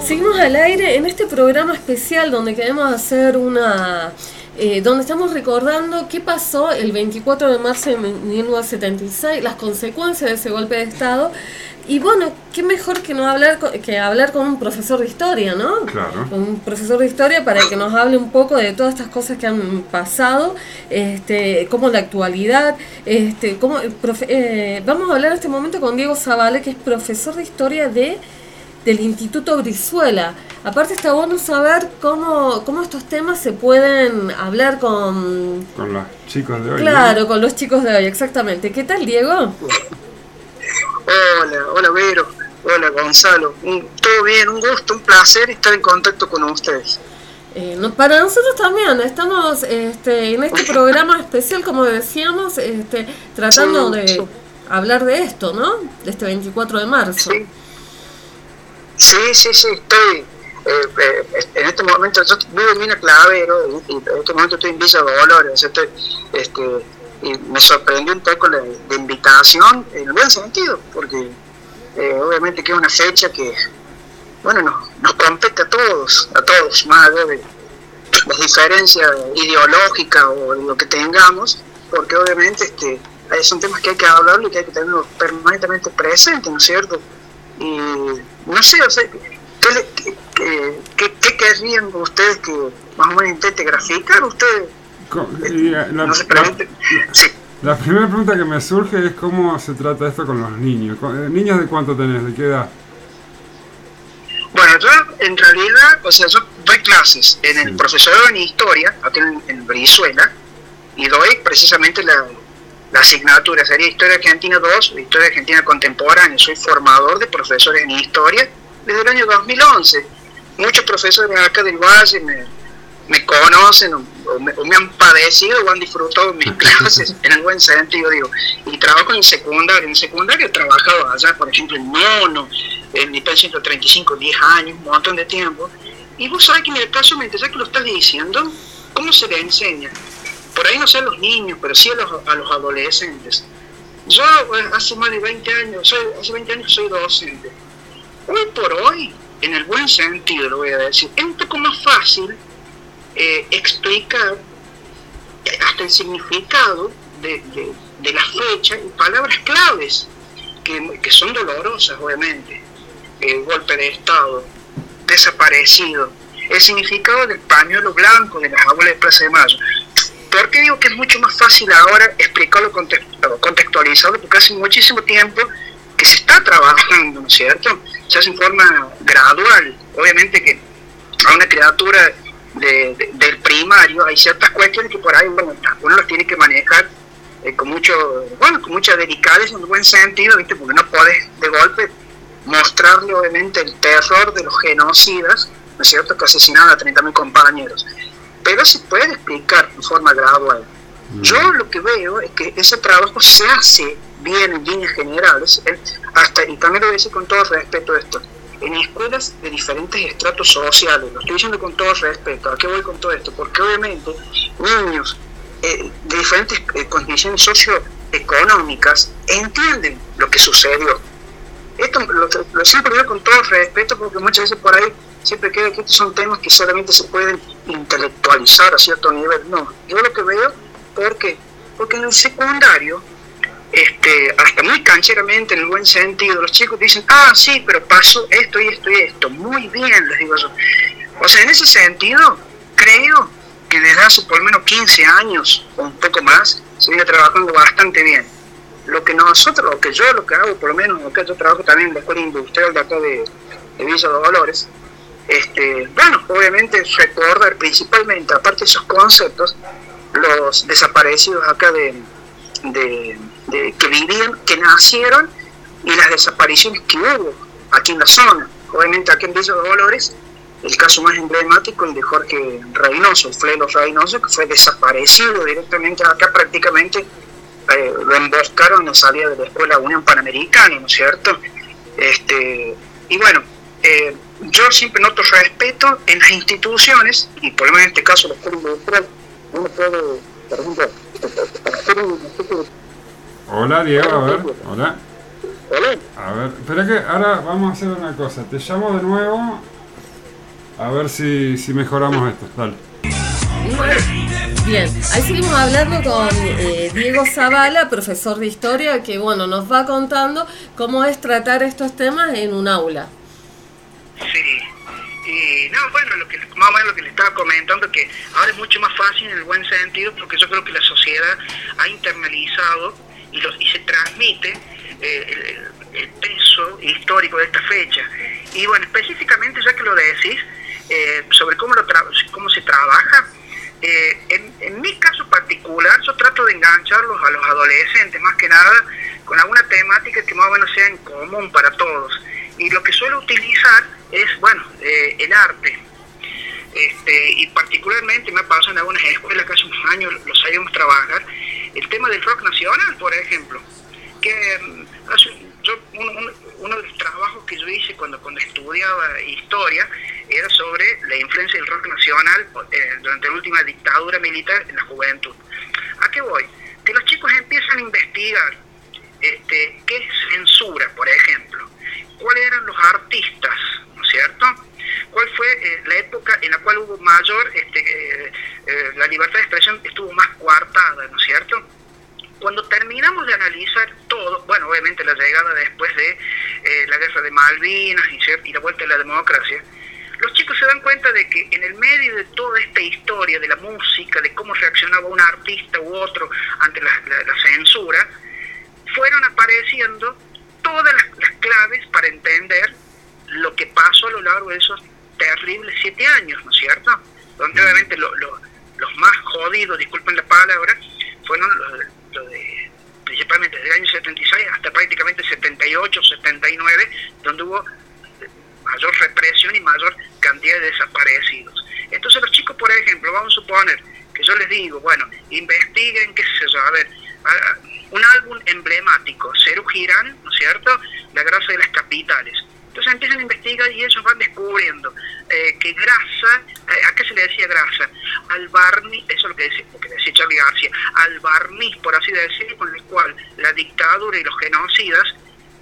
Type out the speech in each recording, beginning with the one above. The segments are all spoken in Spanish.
Seguimos al aire en este programa especial donde queremos hacer donde estamos recordando qué pasó el 24 de marzo de 1976, las consecuencias de ese golpe de Estado. Y bueno, qué mejor que no hablar que hablar con un profesor de historia, ¿no? Claro. Con un profesor de historia para que nos hable un poco de todas estas cosas que han pasado, como la actualidad, vamos a hablar en este momento con Diego Zavala, que es profesor de historia del Instituto Brizuela. Aparte está bueno saber cómo estos temas se pueden hablar con los chicos de hoy. Claro, ¿no? Con los chicos de hoy, exactamente. ¿Qué tal, Diego? Hola Vero, hola Gonzalo, todo bien, un gusto, un placer estar en contacto con ustedes. Para nosotros también, estamos en este programa especial, como decíamos, tratando de hablar de esto, ¿no? De este 24 de marzo. Sí, estoy, en este momento, yo vivo en Mina Clavero, y en este momento estoy en Villa Dolores, y me sorprendió un poco la invitación, en el buen sentido, porque obviamente que es una fecha que, bueno, nos compete a todos, más allá de las diferencias ideológicas o lo que tengamos, porque obviamente son temas que hay que hablar y que hay que tenerlos permanentemente presentes, ¿no es cierto? Y no sé, o sea, ¿qué querrían ustedes que más o menos intente graficar ustedes? La primera pregunta que me surge es cómo se trata esto con los niños. ¿Niños de cuánto tenés? ¿De qué edad? Bueno, yo en realidad, yo doy clases en el profesorado en historia, aquí en Brizuela, y doy precisamente la asignatura, sería Historia Argentina 2, Historia Argentina Contemporánea. Soy formador de profesores en historia desde el año 2011. Muchos profesores acá del Valle me conocen o me han padecido o han disfrutado de mis clases en el buen sentido, digo. Y trabajo en secundaria. En secundaria he trabajado allá, por ejemplo, en nono, en nivel 135, 10 años, un montón de tiempo. Y vos sabés que en el caso, ya que lo estás diciendo, ¿cómo se le enseña? Por ahí no sé a los niños, pero sí a los adolescentes. Yo hace más de 20 años, hace 20 años soy docente. Hoy por hoy, en el buen sentido lo voy a decir, es un poco más fácil explicar hasta el significado de la fecha y palabras claves que son dolorosas, obviamente. El golpe de Estado, desaparecido, el significado del pañuelo blanco de las abuelas de Plaza de Mayo. ¿Por qué digo que es mucho más fácil ahora explicarlo, contextualizarlo? Porque hace muchísimo tiempo que se está trabajando, ¿no es cierto? Se hace en forma gradual. Obviamente que a una criatura del primario hay ciertas cuestiones que por ahí uno las tiene que manejar con mucha delicadeza, en buen sentido, ¿viste? Porque no podés de golpe mostrarle obviamente el terror de los genocidas, ¿no es cierto?, que asesinaron a 30.000 compañeros. Pero se puede explicar de forma gradual. Yo lo que veo es que ese trabajo se hace bien en líneas generales, y también lo voy a decir con todo respeto a esto, en escuelas de diferentes estratos sociales. Lo estoy diciendo con todo respeto. ¿A qué voy con todo esto? Porque obviamente niños de diferentes condiciones socioeconómicas entienden lo que sucedió. Esto lo siempre digo con todo respeto, porque muchas veces por ahí siempre queda que estos son temas que solamente se pueden intelectualizar a cierto nivel. No, yo lo que veo, porque en el secundario, hasta muy cancheramente, en el buen sentido, los chicos dicen, sí, pero pasó esto y esto y esto. Muy bien, les digo yo. O sea, en ese sentido, creo que desde hace por lo menos 15 años o un poco más, se viene trabajando bastante bien. Lo que hago, por lo menos, acá yo trabajo también en la escuela industrial de acá de Villa Dolores, obviamente recordar principalmente, aparte de esos conceptos, los desaparecidos acá que vivían, que nacieron, y las desapariciones que hubo aquí en la zona. Obviamente aquí en Villa Dolores, el caso más emblemático, el de Jorge Reynoso, el Flelo Reynoso, que fue desaparecido directamente acá, prácticamente lo emboscaron en la salida de la Escuela Unión Panamericana, ¿no es cierto? Y bueno, yo siempre noto respeto en las instituciones, y por lo menos en este caso la escuela industrial, uno puede, por ejemplo, hacer un... Hola Diego, a ver, hola. Hola. A ver, espera que ahora vamos a hacer una cosa, te llamo de nuevo, A ver si mejoramos esto. Dale. Bien, ahí seguimos hablando con Diego Zavala, profesor de historia, que bueno, nos va contando cómo es tratar estos temas en un aula. Sí, y no, bueno, más o menos lo que le estaba comentando, que ahora es mucho más fácil en el buen sentido, porque yo creo que la sociedad ha internalizado y se transmite el peso histórico de esta fecha. Y bueno, específicamente, ya que lo decís, sobre cómo se trabaja, en mi caso particular, yo trato de engancharlos a los adolescentes, más que nada, con alguna temática que más o menos sea en común para todos. Y lo que suelo utilizar es, bueno, el arte. Y particularmente me ha pasado en algunas escuelas que hace unos años lo sabíamos trabajar, el tema del rock nacional, por ejemplo, que uno de los trabajos que yo hice cuando estudiaba historia era sobre la influencia del rock nacional durante la última dictadura militar en la juventud. ¿A qué voy? Que los chicos empiezan a investigar qué es censura, por ejemplo, cuáles eran los artistas, ¿no es cierto? ¿Cuál fue la época en la cual hubo mayor, la libertad de expresión estuvo más coartada, ¿no es cierto? Cuando terminamos de analizar todo, bueno, obviamente la llegada después de la guerra de Malvinas y la vuelta de la democracia, los chicos se dan cuenta de que en el medio de toda esta historia de la música, de cómo reaccionaba un artista u otro ante la censura, fueron apareciendo todas las claves para entender lo que pasó a lo largo de esos terribles 7 años, ¿no es cierto? Donde obviamente los más jodidos, disculpen la palabra, fueron principalmente desde el año 76 hasta prácticamente 78, 79, donde hubo mayor represión y mayor cantidad de desaparecidos. Entonces los chicos, por ejemplo, vamos a suponer que yo les digo, bueno, investiguen, qué sé yo, a ver, un álbum emblemático, Serú Girán, ¿no es cierto?, La grasa de las capitales. Entonces empiezan a investigar y ellos van descubriendo que grasa, ¿a qué se le decía grasa? Al barniz, eso es lo que decía Charly García, al barniz, por así decirlo, con el cual la dictadura y los genocidas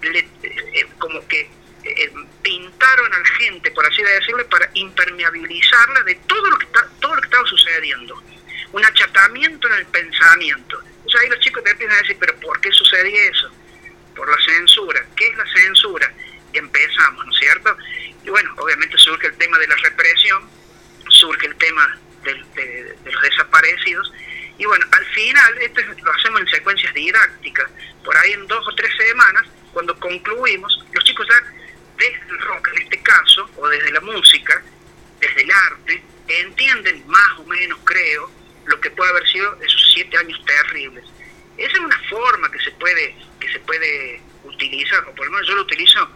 como que pintaron a la gente, por así decirlo, para impermeabilizarla de todo lo que estaba sucediendo. Un achatamiento en el pensamiento. Entonces ahí los chicos te empiezan a decir, pero ¿por qué sucedía eso? Por la censura. ¿Qué es la censura? Y empezamos, ¿no es cierto? Y bueno, obviamente surge el tema de la represión, surge el tema de los desaparecidos, y bueno, al final, esto lo hacemos en secuencias didácticas, por ahí en 2 o 3 semanas, cuando concluimos, los chicos ya desde el rock, en este caso, o desde la música, desde el arte, entienden más o menos, creo, lo que puede haber sido esos 7 años terribles. Esa es una forma que se puede utilizar, o por lo menos yo lo utilizo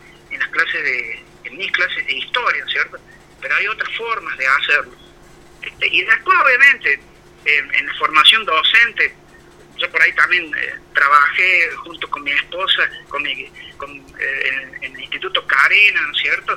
en mis clases de historia, ¿cierto? Pero hay otras formas de hacerlo. Y después, obviamente, en la formación docente, yo por ahí también trabajé junto con mi esposa, en el Instituto Carena, ¿no es cierto?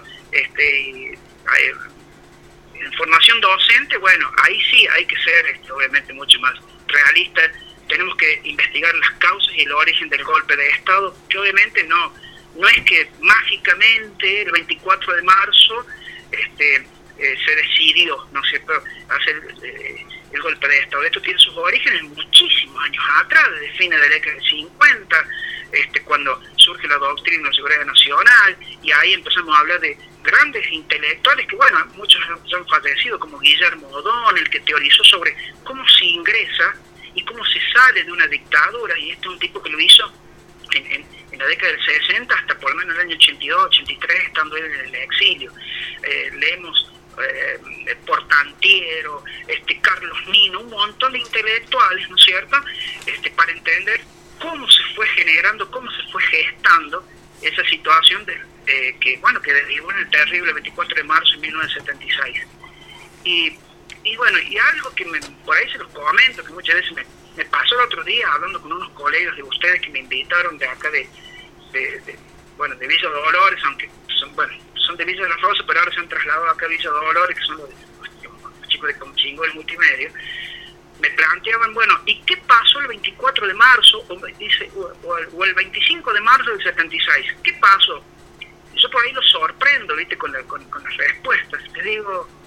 En formación docente, bueno, ahí sí hay que ser obviamente mucho más realista. Tenemos que investigar las causas y el origen del golpe de Estado, que obviamente no es que mágicamente el 24 de marzo se decidió, ¿no es cierto?, hacer el golpe de Estado. Esto tiene sus orígenes muchísimos años atrás, desde fines de la década del 50, cuando surge la doctrina de seguridad nacional, y ahí empezamos a hablar de grandes intelectuales que, bueno, muchos ya han fallecido, como Guillermo O'Donnell, el que teorizó sobre cómo se ingresa y cómo se sale de una dictadura, y este es un tipo que lo hizo en la década del 60 hasta por lo menos el año 82, 83, estando él en el exilio. Leemos Portantiero, Carlos Nino, un montón de intelectuales, ¿no es cierto?, para entender cómo se fue generando, cómo se fue gestando esa situación que derivó en el terrible 24 de marzo de 1976. Y bueno, y algo que por ahí se los comento, que muchas veces me pasó el otro día hablando con unos colegas de ustedes que me invitaron de acá de Villa Dolores, aunque son de Villa de la Rosa, pero ahora se han trasladado acá a Villa Dolores, que son los chicos de Comchingo, el multimedia. Me planteaban, bueno, ¿y qué pasó el 24 de marzo o el 25 de marzo del 76? ¿Qué pasó? Yo por ahí los sorprendo, ¿viste?, con las respuestas. Les digo,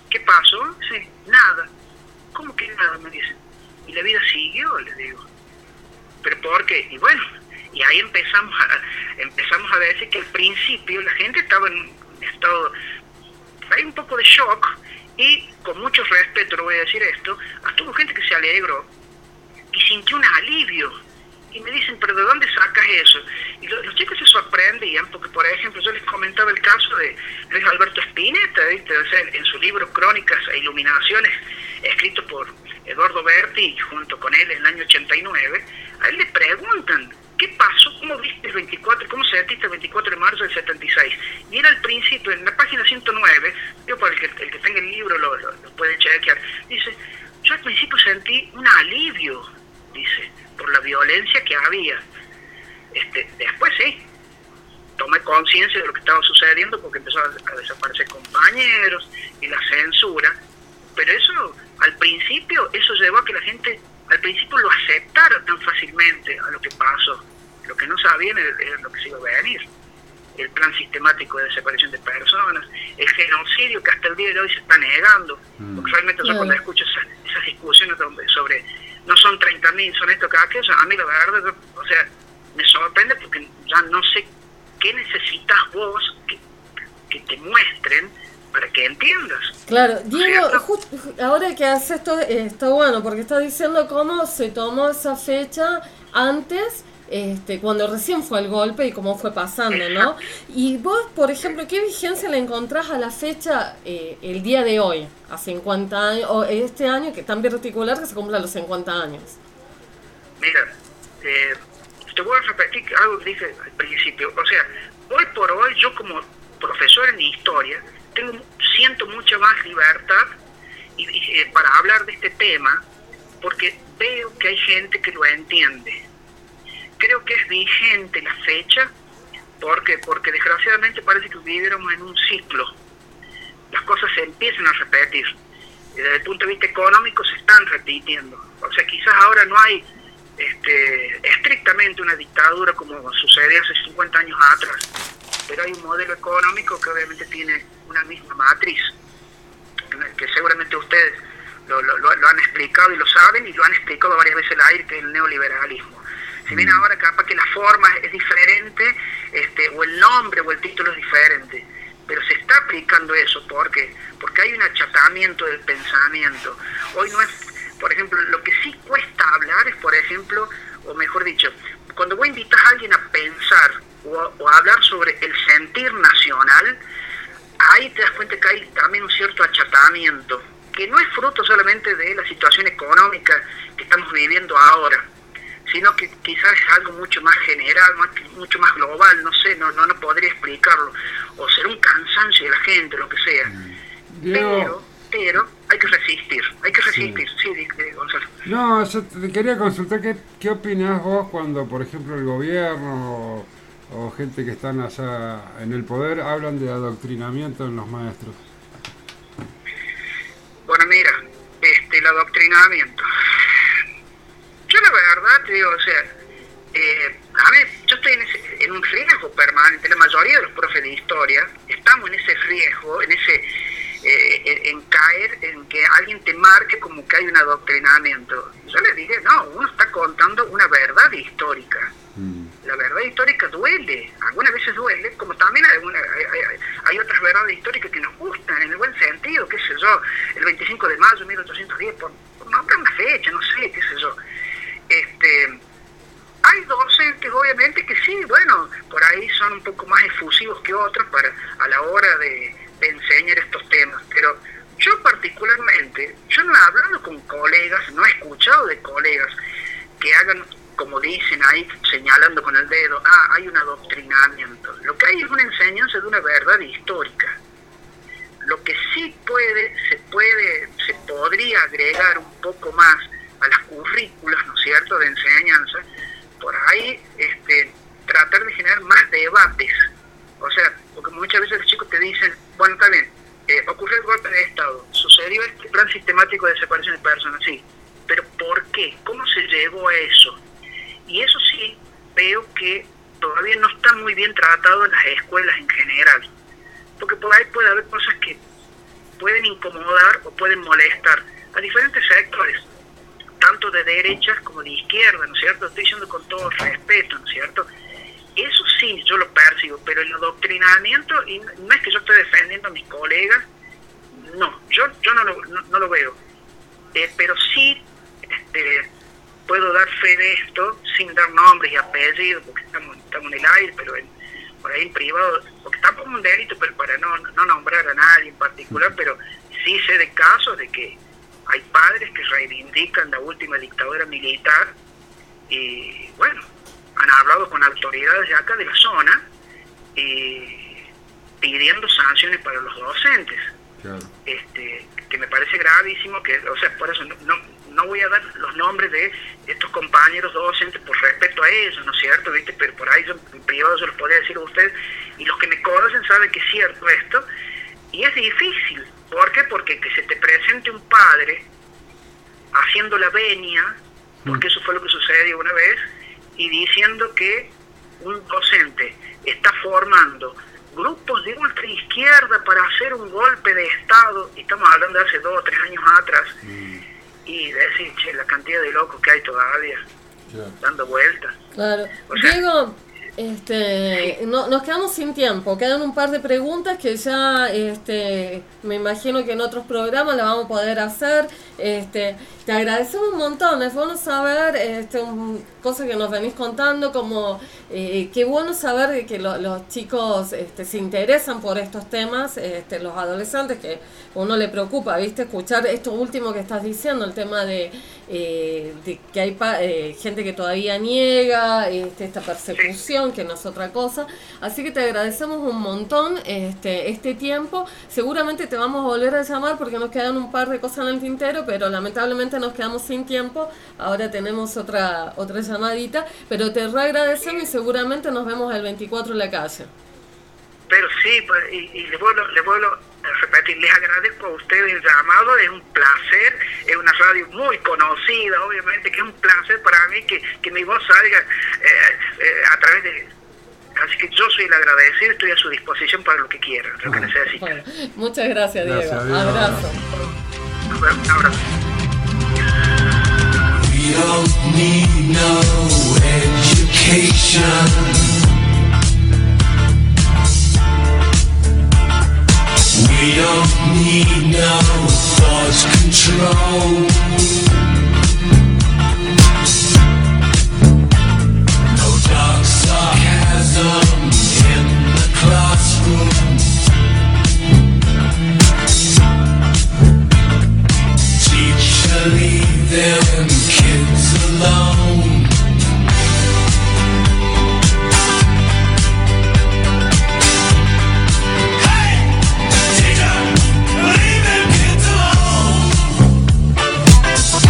¿qué pasó? Sí, nada. ¿Cómo que nada? Me dicen. Y la vida siguió, les digo. ¿Pero por qué? Y bueno, y ahí empezamos a decir que al principio la gente estaba en un estado, hay un poco de shock, y con mucho respeto lo voy a decir esto, hasta hubo gente que se alegró y sintió un alivio. Y me dicen, ¿pero de dónde sacas eso? Y los chicos se sorprendían porque, por ejemplo, yo les comentaba el caso de Luis Alberto Spinetta, ¿viste? O sea, en su libro Crónicas e Iluminaciones, escrito por Eduardo Berti, junto con él en el año 89, a él le preguntan, ¿qué pasó? ¿Cómo viste el 24? ¿Cómo sentiste el 24 de marzo del 76? Y él al principio, en la página 109, yo para el que tenga el libro lo puede chequear, dice, yo al principio sentí un alivio, dice, por la violencia que había. Después sí, tomé conciencia de lo que estaba sucediendo porque empezó a desaparecer compañeros y la censura, pero eso, al principio, eso llevó a que la gente al principio lo aceptara tan fácilmente a lo que pasó. Lo que no sabían era lo que se iba a venir. El plan sistemático de desaparición de personas, el genocidio que hasta el día de hoy se está negando, porque realmente yo cuando escucho esas discusiones sobre no son 30.000, son esto, cada aquello, a mí la verdad, o sea, me sorprende porque ya no sé qué necesitas vos que te muestren para que entiendas. Claro, Diego, ahora que hace esto, está bueno, porque está diciendo cómo se tomó esa fecha antes, cuando recién fue el golpe y cómo fue pasando, ¿no? Y vos, por ejemplo, ¿qué vigencia le encontrás a la fecha el día de hoy, a 50 años, o este año, que es tan particular que se cumplan los 50 años? Mira, te voy a repetir algo que dije al principio. O sea, hoy por hoy, yo como profesor en historia, siento mucha más libertad y para hablar de este tema, porque veo que hay gente que lo entiende. Creo que es vigente la fecha, porque desgraciadamente parece que viviéramos en un ciclo. Las cosas se empiezan a repetir. Y desde el punto de vista económico se están repitiendo. O sea, quizás ahora no hay estrictamente una dictadura como sucedió hace 50 años atrás, pero hay un modelo económico que obviamente tiene una misma matriz, que seguramente ustedes lo han explicado y lo saben, y lo han explicado varias veces al aire, que es el neoliberalismo. Si bien ahora capaz que la forma es diferente, o el nombre o el título es diferente, pero se está aplicando eso. ¿Por qué? Porque hay un achatamiento del pensamiento. Hoy no es, por ejemplo, lo que sí cuesta hablar es, por ejemplo, o mejor dicho, cuando vos invitas a alguien a pensar o a hablar sobre el sentir nacional, ahí te das cuenta que hay también un cierto achatamiento, que no es fruto solamente de la situación económica que estamos viviendo ahora, sino que quizás es algo mucho más general, mucho más global, no sé, no podría explicarlo, o será un cansancio de la gente, lo que sea. Pero hay que resistir, sí Gonzalo. No, yo te quería consultar qué opinás vos cuando, por ejemplo, el gobierno o gente que están allá en el poder hablan de adoctrinamiento en los maestros. Bueno, mira, el adoctrinamiento. Yo la verdad te digo, o sea, a ver, yo estoy en un riesgo permanente. La mayoría de los profes de historia estamos en ese riesgo, en caer en que alguien te marque como que hay un adoctrinamiento. Yo les dije, no, uno está contando una verdad histórica. La verdad histórica duele, algunas veces duele, como también hay otras verdades históricas que nos gustan, en el buen sentido, qué sé yo, el 25 de mayo de 1810, por nombrar una fecha, no sé, qué sé yo. Hay docentes, obviamente, que sí, bueno, por ahí son un poco más efusivos que otros a la hora de enseñar estos temas, pero yo particularmente, yo no he hablado con colegas, no he escuchado de colegas que hagan, como dicen ahí, señalando con el dedo, hay un adoctrinamiento. Lo que hay es una enseñanza de una verdad histórica. Lo que sí se podría agregar un poco más a las currículas, ¿no es cierto?, de enseñanza, por ahí tratar de generar más debates. O sea, porque muchas veces los chicos te dicen, bueno, está bien, ocurrió el golpe de Estado, sucedió este plan sistemático de desaparición de personas, sí, pero ¿por qué? ¿Cómo se llegó a eso? Y eso sí, veo que todavía no está muy bien tratado en las escuelas en general, porque por ahí puede haber cosas que pueden incomodar o pueden molestar a diferentes sectores, tanto de derechas como de izquierda, ¿no es cierto? Estoy diciendo con todo respeto, ¿no es cierto? Eso sí, yo lo percibo, pero el adoctrinamiento, y no es que yo esté defendiendo a mis colegas, no, yo no lo veo, pero sí puedo dar fe de esto sin dar nombres y apellidos, porque estamos en el aire, pero por ahí en privado, porque tampoco es un delito, pero para no nombrar a nadie en particular, pero sí sé de casos de que hay padres que reivindican la última dictadura militar y bueno, han hablado con autoridades de acá de la zona pidiendo sanciones para los docentes. Claro. Que me parece gravísimo, que, o sea, por eso no voy a dar los nombres de estos compañeros docentes por respeto a ellos, ¿no es cierto? ¿Viste? Pero por ahí en privado yo los podría decir a ustedes, y los que me conocen saben que es cierto esto, y es difícil. ¿Por qué? Porque que se te presente un padre haciendo la venia, porque eso fue lo que sucedió una vez, y diciendo que un docente está formando grupos de ultraizquierda para hacer un golpe de Estado, y estamos hablando de hace 2 o 3 años atrás, y decir, che, la cantidad de locos que hay todavía, dando vueltas. Claro. O sea, Diego, nos quedamos sin tiempo, quedan un par de preguntas que ya me imagino que en otros programas las vamos a poder hacer. Te agradecemos un montón, es bueno saber cosas que nos venís contando, como qué bueno saber que los chicos se interesan por estos temas, los adolescentes, que uno le preocupa, ¿viste? Escuchar esto último que estás diciendo, el tema de que hay gente que todavía niega esta persecución, que no es otra cosa. Así que te agradecemos un montón este tiempo. Seguramente te vamos a volver a llamar porque nos quedan un par de cosas en el tintero, pero lamentablemente nos quedamos sin tiempo. Ahora tenemos otra llamadita, pero te reagradecemos y seguramente nos vemos el 24 en la calle. Pero sí, pues, y les vuelvo a repetir, les agradezco a ustedes el llamado, es un placer, es una radio muy conocida, obviamente, que es un placer para mí que mi voz salga a través de... Así que yo soy el agradecido, estoy a su disposición para lo que quieran, lo que necesiten. Bueno, muchas gracias, Diego. Gracias, abrazo. Un abrazo. We don't need no education. We don't need no thought control. No dark sarcasm in the classroom. Teacher, leave them kids alone. Hey! Teacher, leave them kids alone.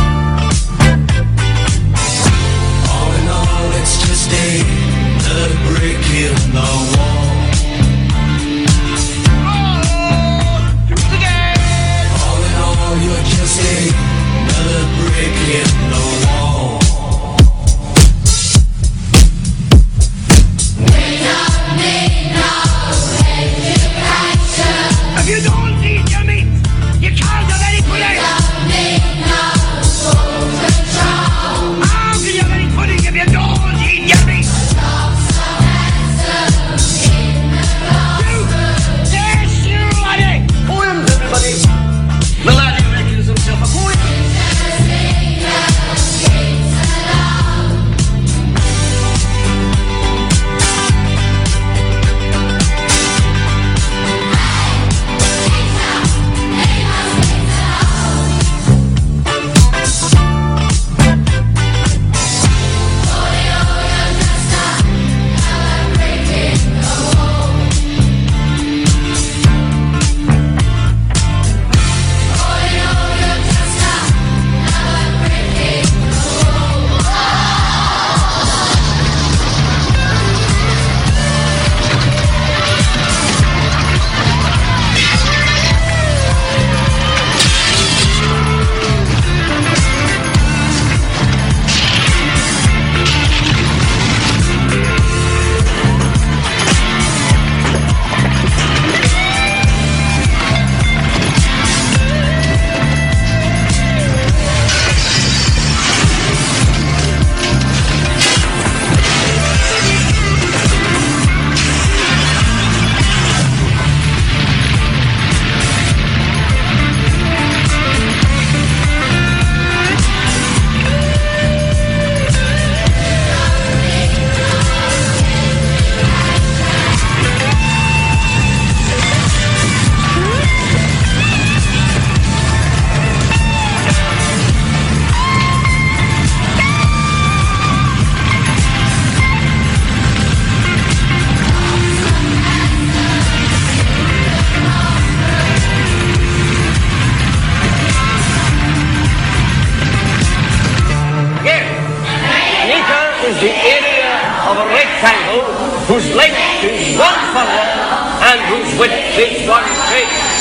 whose length is one furlong, and whose width is 1 cubit.